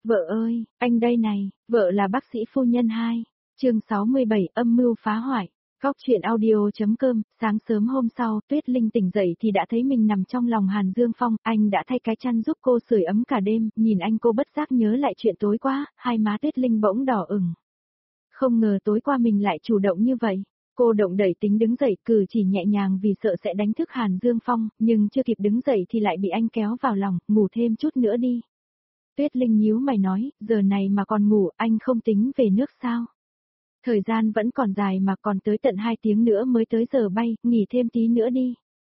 Vợ ơi, anh đây này, vợ là bác sĩ phu nhân 2. Chương 67 âm mưu phá hoại. Góc truyện audio.com. Sáng sớm hôm sau, Tuyết Linh tỉnh dậy thì đã thấy mình nằm trong lòng Hàn Dương Phong, anh đã thay cái chăn giúp cô sưởi ấm cả đêm, nhìn anh cô bất giác nhớ lại chuyện tối qua, hai má Tuyết Linh bỗng đỏ ửng. Không ngờ tối qua mình lại chủ động như vậy. Cô động đẩy tính đứng dậy, cử chỉ nhẹ nhàng vì sợ sẽ đánh thức Hàn Dương Phong, nhưng chưa kịp đứng dậy thì lại bị anh kéo vào lòng, ngủ thêm chút nữa đi. Tuyết Linh nhíu mày nói, giờ này mà còn ngủ, anh không tính về nước sao? Thời gian vẫn còn dài mà, còn tới tận 2 tiếng nữa mới tới giờ bay, nghỉ thêm tí nữa đi.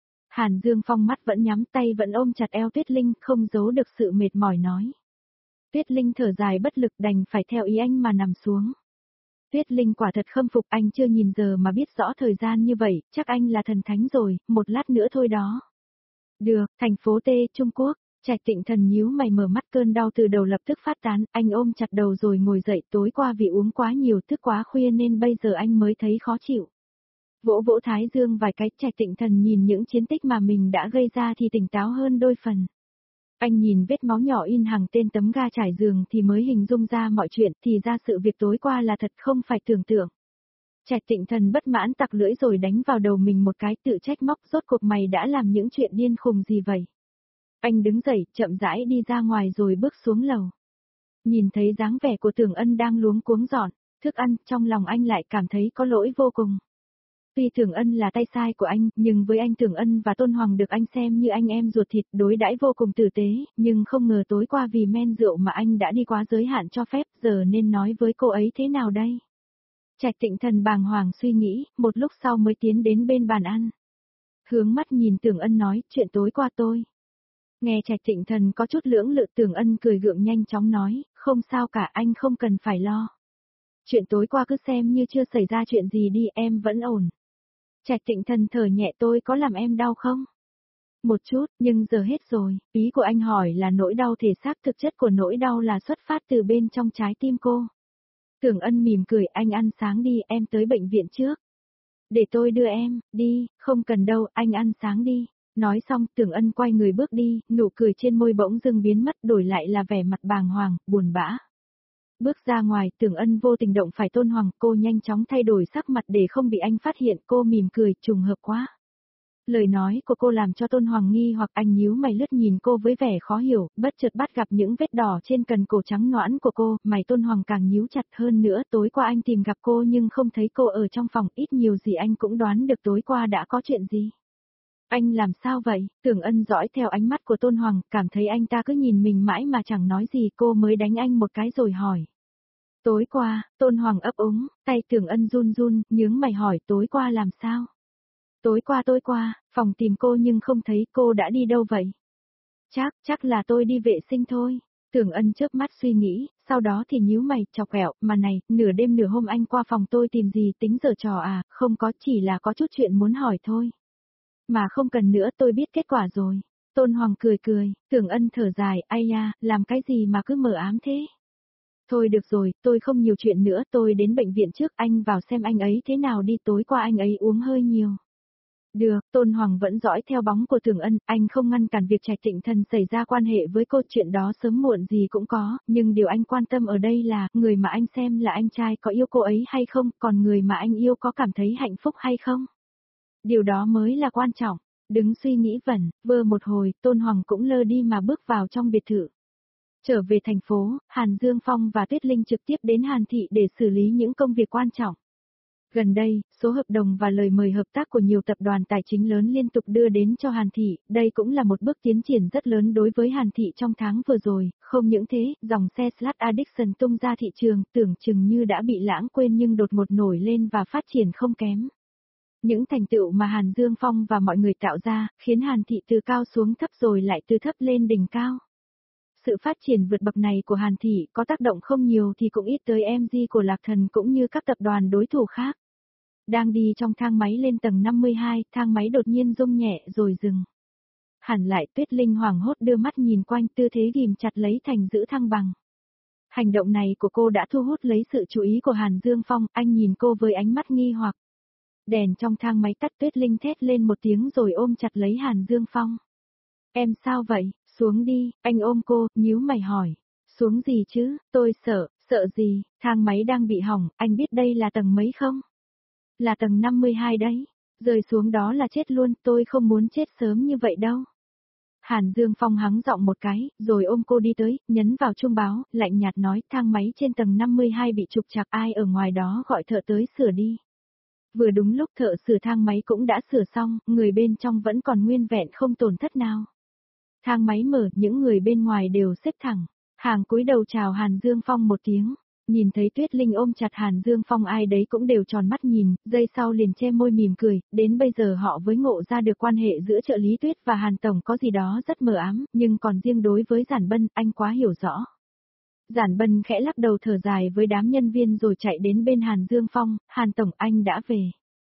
Hàn Dương Phong mắt vẫn nhắm, tay vẫn ôm chặt eo Tuyết Linh, không giấu được sự mệt mỏi nói. Tuyết Linh thở dài bất lực, đành phải theo ý anh mà nằm xuống. Tuyết Linh quả thật khâm phục, anh chưa nhìn giờ mà biết rõ thời gian như vậy, chắc anh là thần thánh rồi, một lát nữa thôi đó. Được, thành phố T, Trung Quốc. Trạch Tịnh Thần nhíu mày mở mắt, cơn đau từ đầu lập tức phát tán, anh ôm chặt đầu rồi ngồi dậy, tối qua vì uống quá nhiều thức quá khuya nên bây giờ anh mới thấy khó chịu. Vỗ vỗ thái dương vài cái, Trạch Tịnh Thần nhìn những chiến tích mà mình đã gây ra thì tỉnh táo hơn đôi phần. Anh nhìn vết máu nhỏ in hàng tên tấm ga trải giường thì mới hình dung ra mọi chuyện, thì ra sự việc tối qua là thật không phải tưởng tượng. Trạch Tịnh Thần bất mãn tặc lưỡi rồi đánh vào đầu mình một cái, tự trách móc, rốt cuộc mày đã làm những chuyện điên khùng gì vậy? Anh đứng dậy, chậm rãi đi ra ngoài rồi bước xuống lầu. Nhìn thấy dáng vẻ của Tưởng Ân đang luống cuống dọn thức ăn, trong lòng anh lại cảm thấy có lỗi vô cùng. Tuy Tưởng Ân là tay sai của anh, nhưng với anh Tưởng Ân và Tôn Hoàng được anh xem như anh em ruột thịt, đối đãi vô cùng tử tế, nhưng không ngờ tối qua vì men rượu mà anh đã đi quá giới hạn cho phép, giờ nên nói với cô ấy thế nào đây? Trạch Tịnh Thần bàng hoàng suy nghĩ, một lúc sau mới tiến đến bên bàn ăn. Hướng mắt nhìn Tưởng Ân nói, chuyện tối qua tôi. Nghe Trạch Tịnh Thần có chút lưỡng lự, Tưởng Ân cười gượng nhanh chóng nói, không sao cả, anh không cần phải lo. Chuyện tối qua cứ xem như chưa xảy ra chuyện gì đi, em vẫn ổn. Trạch Tịnh Thần thở nhẹ, tôi có làm em đau không? Một chút, nhưng giờ hết rồi, ý của anh hỏi là nỗi đau thể xác, thực chất của nỗi đau là xuất phát từ bên trong trái tim cô. Tưởng Ân mỉm cười, anh ăn sáng đi, em tới bệnh viện trước. Để tôi đưa em, đi, không cần đâu, anh ăn sáng đi. Nói xong, Tưởng Ân quay người bước đi, nụ cười trên môi bỗng dưng biến mất, đổi lại là vẻ mặt bàng hoàng, buồn bã. Bước ra ngoài, Tưởng Ân vô tình động phải Tôn Hoàng, cô nhanh chóng thay đổi sắc mặt để không bị anh phát hiện, cô mỉm cười, trùng hợp quá. Lời nói của cô làm cho Tôn Hoàng nghi hoặc, anh nhíu mày lướt nhìn cô với vẻ khó hiểu, bất chợt bắt gặp những vết đỏ trên cần cổ trắng nõn của cô, mày Tôn Hoàng càng nhíu chặt hơn nữa, tối qua anh tìm gặp cô nhưng không thấy cô ở trong phòng, ít nhiều gì anh cũng đoán được tối qua đã có chuyện gì. Anh làm sao vậy? Tưởng Ân dõi theo ánh mắt của Tôn Hoàng, cảm thấy anh ta cứ nhìn mình mãi mà chẳng nói gì, cô mới đánh anh một cái rồi hỏi. Tối qua, Tôn Hoàng ấp úng, tay Tưởng Ân run run, nhướng mày hỏi tối qua làm sao? Tối qua, phòng tìm cô nhưng không thấy, cô đã đi đâu vậy? Chắc là tôi đi vệ sinh thôi. Tưởng Ân chớp mắt suy nghĩ, sau đó thì nhíu mày, chọc ghẹo, mà này, nửa đêm nửa hôm anh qua phòng tôi tìm gì, tính giở trò à, không có, chỉ là có chút chuyện muốn hỏi thôi. Mà không cần nữa, tôi biết kết quả rồi. Tôn Hoàng cười, Tưởng Ân thở dài, ai da, làm cái gì mà cứ mờ ám thế? Thôi được rồi, tôi không nhiều chuyện nữa, tôi đến bệnh viện trước, anh vào xem anh ấy thế nào đi, tối qua anh ấy uống hơi nhiều. Được, Tôn Hoàng vẫn dõi theo bóng của Tưởng Ân, anh không ngăn cản việc Trạch Tịnh Thần xảy ra quan hệ với cô, chuyện đó sớm muộn gì cũng có, nhưng điều anh quan tâm ở đây là, người mà anh xem là anh trai có yêu cô ấy hay không, còn người mà anh yêu có cảm thấy hạnh phúc hay không? Điều đó mới là quan trọng. Đứng suy nghĩ vẩn, vơ một hồi, Tôn Hoàng cũng lơ đi mà bước vào trong biệt thự. Trở về thành phố, Hàn Dương Phong và Tuyết Linh trực tiếp đến Hàn Thị để xử lý những công việc quan trọng. Gần đây, số hợp đồng và lời mời hợp tác của nhiều tập đoàn tài chính lớn liên tục đưa đến cho Hàn Thị, đây cũng là một bước tiến triển rất lớn đối với Hàn Thị trong tháng vừa rồi, không những thế, dòng xe Slash Addiction tung ra thị trường, tưởng chừng như đã bị lãng quên nhưng đột ngột nổi lên và phát triển không kém. Những thành tựu mà Hàn Dương Phong và mọi người tạo ra, khiến Hàn Thị từ cao xuống thấp rồi lại từ thấp lên đỉnh cao. Sự phát triển vượt bậc này của Hàn Thị có tác động không nhiều thì cũng ít tới MG của Lạc Thần cũng như các tập đoàn đối thủ khác. Đang đi trong thang máy lên tầng 52, thang máy đột nhiên rung nhẹ rồi dừng. Hẳn lại, Tuyết Linh hoảng hốt đưa mắt nhìn quanh, tư thế ghim chặt lấy thành giữ thăng bằng. Hành động này của cô đã thu hút lấy sự chú ý của Hàn Dương Phong, anh nhìn cô với ánh mắt nghi hoặc. Đèn trong thang máy tắt, Tuyết Linh thét lên một tiếng rồi ôm chặt lấy Hàn Dương Phong. Em sao vậy, xuống đi, anh ôm cô, nhíu mày hỏi. Xuống gì chứ, tôi sợ gì, thang máy đang bị hỏng, anh biết đây là tầng mấy không? Là tầng 52 đấy, rơi xuống đó là chết luôn, tôi không muốn chết sớm như vậy đâu. Hàn Dương Phong hắng giọng một cái, rồi ôm cô đi tới, nhấn vào chuông báo, lạnh nhạt nói thang máy trên tầng 52 bị trục trặc, ai ở ngoài đó gọi thợ tới sửa đi. Vừa đúng lúc thợ sửa thang máy cũng đã sửa xong, người bên trong vẫn còn nguyên vẹn không tổn thất nào. Thang máy mở, những người bên ngoài đều xếp thẳng. Hàng cúi đầu chào Hàn Dương Phong một tiếng. Nhìn thấy Tuyết Linh ôm chặt Hàn Dương Phong, ai đấy cũng đều tròn mắt nhìn, giây sau liền che môi mỉm cười, đến bây giờ họ mới ngộ ra được quan hệ giữa trợ lý Tuyết và Hàn Tổng có gì đó rất mờ ám, nhưng còn riêng đối với Giản Bân, anh quá hiểu rõ. Giản Bân khẽ lắc đầu thở dài với đám nhân viên rồi chạy đến bên Hàn Dương Phong, Hàn Tổng anh đã về.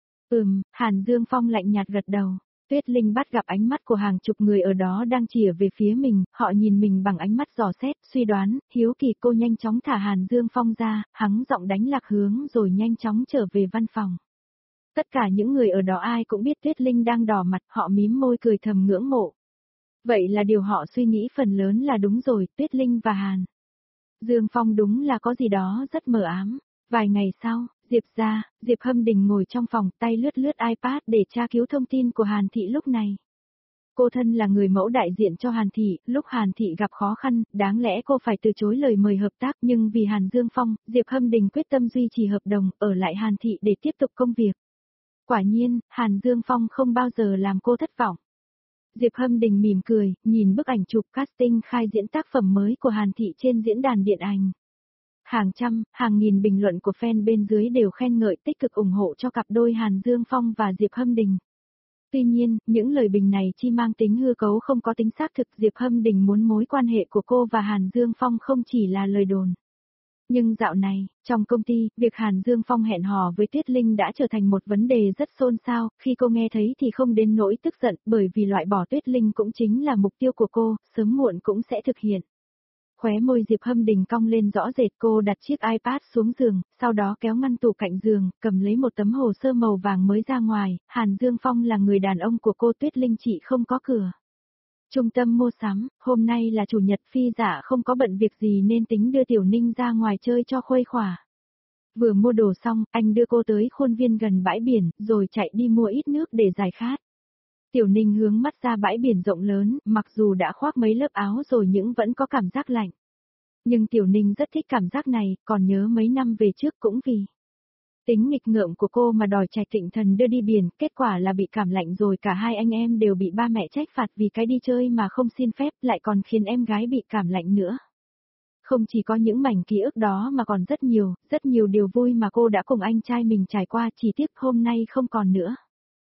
Hàn Dương Phong lạnh nhạt gật đầu. Tuyết Linh bắt gặp ánh mắt của hàng chục người ở đó đang chìa về phía mình, họ nhìn mình bằng ánh mắt dò xét, suy đoán, hiếu kỳ. Cô nhanh chóng thả Hàn Dương Phong ra, hắng giọng đánh lạc hướng rồi nhanh chóng trở về văn phòng. Tất cả những người ở đó ai cũng biết Tuyết Linh đang đỏ mặt, họ mím môi cười thầm ngưỡng mộ. Vậy là điều họ suy nghĩ phần lớn là đúng rồi, Tuyết Linh và Hàn Dương Phong đúng là có gì đó rất mờ ám. Vài ngày sau, Diệp Hâm Đình ngồi trong phòng, tay lướt iPad để tra cứu thông tin của Hàn Thị lúc này. Cô thân là người mẫu đại diện cho Hàn Thị, lúc Hàn Thị gặp khó khăn, đáng lẽ cô phải từ chối lời mời hợp tác, nhưng vì Hàn Dương Phong, Diệp Hâm Đình quyết tâm duy trì hợp đồng, ở lại Hàn Thị để tiếp tục công việc. Quả nhiên, Hàn Dương Phong không bao giờ làm cô thất vọng. Diệp Hâm Đình mỉm cười, nhìn bức ảnh chụp casting khai diễn tác phẩm mới của Hàn Thị trên diễn đàn điện ảnh. Hàng trăm, hàng nghìn bình luận của fan bên dưới đều khen ngợi tích cực ủng hộ cho cặp đôi Hàn Dương Phong và Diệp Hâm Đình. Tuy nhiên, những lời bình này chỉ mang tính hư cấu không có tính xác thực. Diệp Hâm Đình muốn mối quan hệ của cô và Hàn Dương Phong không chỉ là lời đồn. Nhưng dạo này, trong công ty, việc Hàn Dương Phong hẹn hò với Tuyết Linh đã trở thành một vấn đề rất xôn xao, khi cô nghe thấy thì không đến nỗi tức giận, bởi vì loại bỏ Tuyết Linh cũng chính là mục tiêu của cô, sớm muộn cũng sẽ thực hiện. Khóe môi Diệp Hâm Đình cong lên rõ rệt, cô đặt chiếc iPad xuống giường, sau đó kéo ngăn tủ cạnh giường, cầm lấy một tấm hồ sơ màu vàng mới ra ngoài. Hàn Dương Phong là người đàn ông của cô, Tuyết Linh chị không có cửa. Trung tâm mua sắm, hôm nay là chủ nhật, Phi Dạ không có bận việc gì nên tính đưa Tiểu Ninh ra ngoài chơi cho khuây khỏa. Vừa mua đồ xong, anh đưa cô tới khuôn viên gần bãi biển, rồi chạy đi mua ít nước để giải khát. Tiểu Ninh hướng mắt ra bãi biển rộng lớn, mặc dù đã khoác mấy lớp áo rồi nhưng vẫn có cảm giác lạnh. Nhưng Tiểu Ninh rất thích cảm giác này, còn nhớ mấy năm về trước cũng vì tính nghịch ngợm của cô mà đòi Trạch Thịnh Thần đưa đi biển, kết quả là bị cảm lạnh rồi cả hai anh em đều bị ba mẹ trách phạt vì cái đi chơi mà không xin phép, lại còn khiến em gái bị cảm lạnh nữa. Không chỉ có những mảnh ký ức đó mà còn rất nhiều điều vui mà cô đã cùng anh trai mình trải qua, chỉ tiếc hôm nay không còn nữa.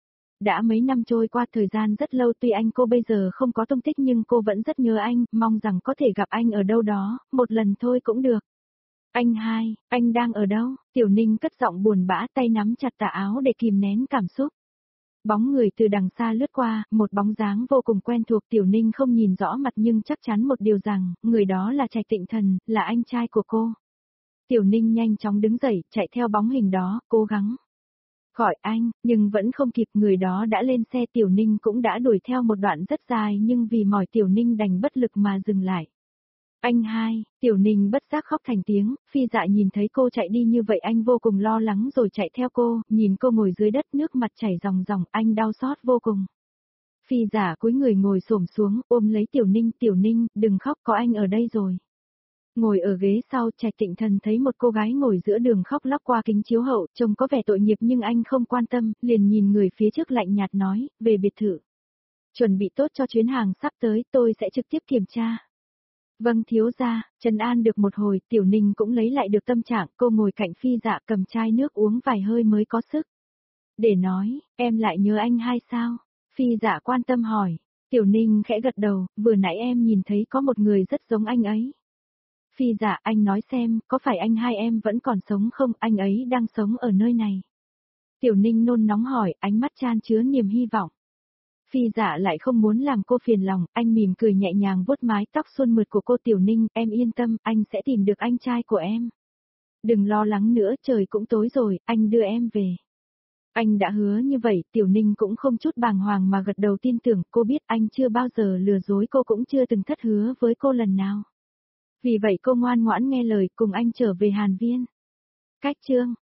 Đã mấy năm trôi qua, thời gian rất lâu, tuy anh cô bây giờ không có tung tích nhưng cô vẫn rất nhớ anh, mong rằng có thể gặp anh ở đâu đó, một lần thôi cũng được. Anh hai, anh đang ở đâu? Tiểu Ninh cất giọng buồn bã, tay nắm chặt tà áo để kìm nén cảm xúc. Bóng người từ đằng xa lướt qua, một bóng dáng vô cùng quen thuộc. Tiểu Ninh không nhìn rõ mặt nhưng chắc chắn một điều rằng, người đó là Trạch Thịnh Thần, là anh trai của cô. Tiểu Ninh nhanh chóng đứng dậy, chạy theo bóng hình đó, cố gắng gọi anh, nhưng vẫn không kịp, người đó đã lên xe. Tiểu Ninh cũng đã đuổi theo một đoạn rất dài nhưng vì mỏi Tiểu Ninh đành bất lực mà dừng lại. Anh hai, Tiểu Ninh bất giác khóc thành tiếng. Phi Dạ nhìn thấy cô chạy đi như vậy anh vô cùng lo lắng rồi chạy theo cô, nhìn cô ngồi dưới đất nước mặt chảy ròng ròng, anh đau xót vô cùng. Phi Dạ cúi người ngồi xổm xuống, ôm lấy Tiểu Ninh, đừng khóc, có anh ở đây rồi. Ngồi ở ghế sau, Trạch Thịnh Thần thấy một cô gái ngồi giữa đường khóc lóc qua kính chiếu hậu, trông có vẻ tội nghiệp nhưng anh không quan tâm, liền nhìn người phía trước lạnh nhạt nói, về biệt thự. Chuẩn bị tốt cho chuyến hàng sắp tới, tôi sẽ trực tiếp kiểm tra. Vâng thiếu gia, trấn an được một hồi, Tiểu Ninh cũng lấy lại được tâm trạng, cô ngồi cạnh Phi Dạ cầm chai nước uống vài hơi mới có sức. Để nói, em lại nhớ anh hai sao? Phi Dạ quan tâm hỏi. Tiểu Ninh khẽ gật đầu, vừa nãy em nhìn thấy có một người rất giống anh ấy. Phi Dạ, anh nói xem, có phải anh hai em vẫn còn sống không, anh ấy đang sống ở nơi này. Tiểu Ninh nôn nóng hỏi, ánh mắt chan chứa niềm hy vọng. Phi Dạ lại không muốn làm cô phiền lòng, anh mỉm cười nhẹ nhàng vuốt mái tóc suôn mượt của cô. Tiểu Ninh, em yên tâm, anh sẽ tìm được anh trai của em. Đừng lo lắng nữa, trời cũng tối rồi, anh đưa em về. Anh đã hứa như vậy, Tiểu Ninh cũng không chút bàng hoàng mà gật đầu tin tưởng, cô biết anh chưa bao giờ lừa dối cô, cũng chưa từng thất hứa với cô lần nào. Vì vậy cô ngoan ngoãn nghe lời cùng anh trở về Hàn Viên. Cách chương